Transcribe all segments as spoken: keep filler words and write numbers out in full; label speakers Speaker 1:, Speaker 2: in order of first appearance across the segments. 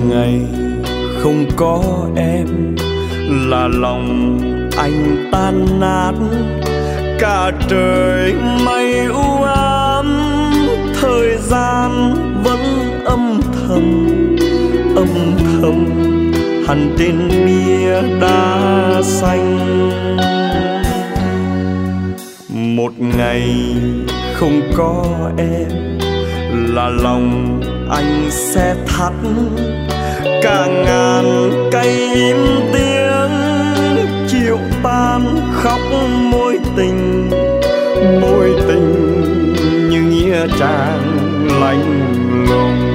Speaker 1: ngày không có em là lòng anh tan nát, cả trời mây u ám, thời gian vẫn âm thầm âm thầm hằn trên bia đá xanh. Một ngày không có em là lòng anh sẽ thắt, cả ngàn cây im tiếng chiều tan khóc mối tình, mối tình như nghĩa trang lạnh lùng.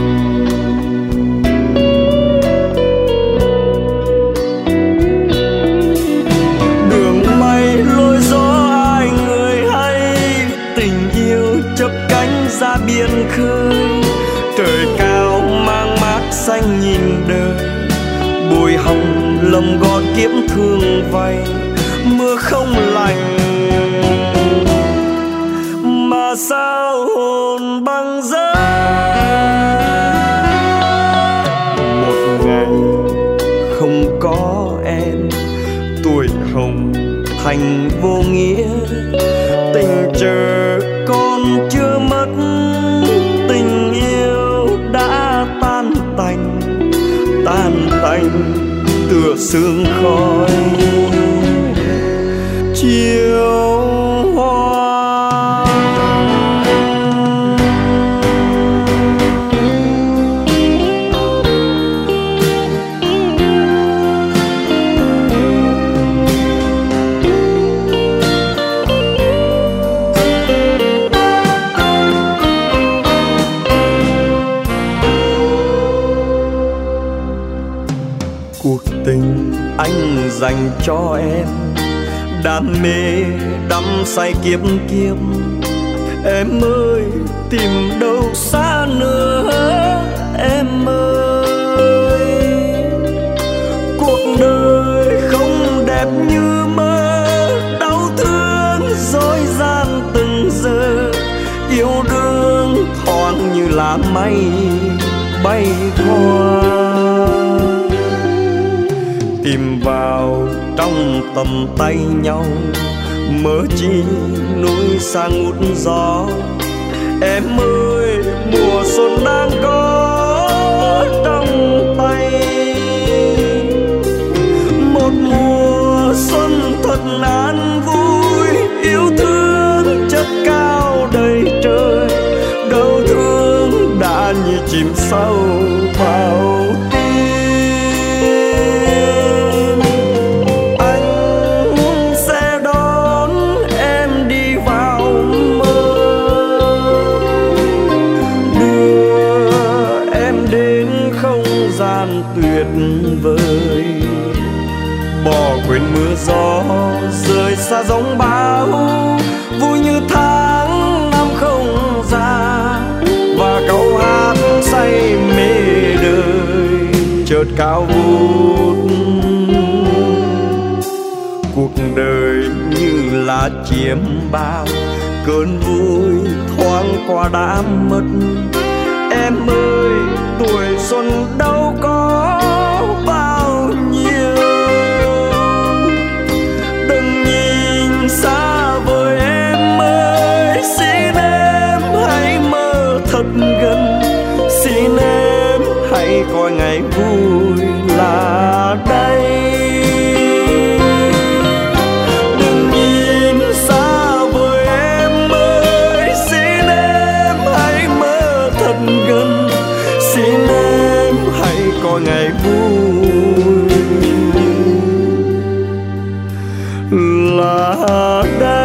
Speaker 1: Đường mây lối gió ai người hay, tình yêu chớp cánh ra biển khơi, trời cao mang mát xanh nhìn đời, bụi hồng lầm gót kiếm thương vay, mưa không lành mà sao hồn băng giá. Một ngày không có em, tuổi hồng thành vô nghĩa, tình chờ con chưa mất, tình yêu đã tan tành tan tành tựa sương khói chiều hoa. Cuộc tình anh dành cho em, đam mê đắm say kiếp kiếp, em ơi tìm đâu xa nữa em ơi. Cuộc đời không đẹp như mơ, đau thương dối gian từng giờ, yêu đương thoáng như lá mây bay qua. Tìm vào trong tầm tay nhau, mơ chi núi xa ngút gió, em ơi mùa xuân đang có trong tay. Một mùa xuân thật an vui, yêu thương chất cao đầy trời, đau thương đã như chìm sâu vào tuyệt vời, bỏ quên mưa gió rơi xa giống bão, vui như tháng năm không già, và câu hát say mê đời chợt cao vút. Cuộc đời như là chiếm bao, cơn vui thoáng qua đã mất, em ơi tuổi xuân đâu có bao nhiêu. Đừng nhìn xa vời em ơi, xin em hãy mơ thật gần, xin em hãy coi ngày vui là đây. Đừng nhìn xa vời em ơi, xin em hãy mơ thật gần, xin em hãy coi ngày vui là đây.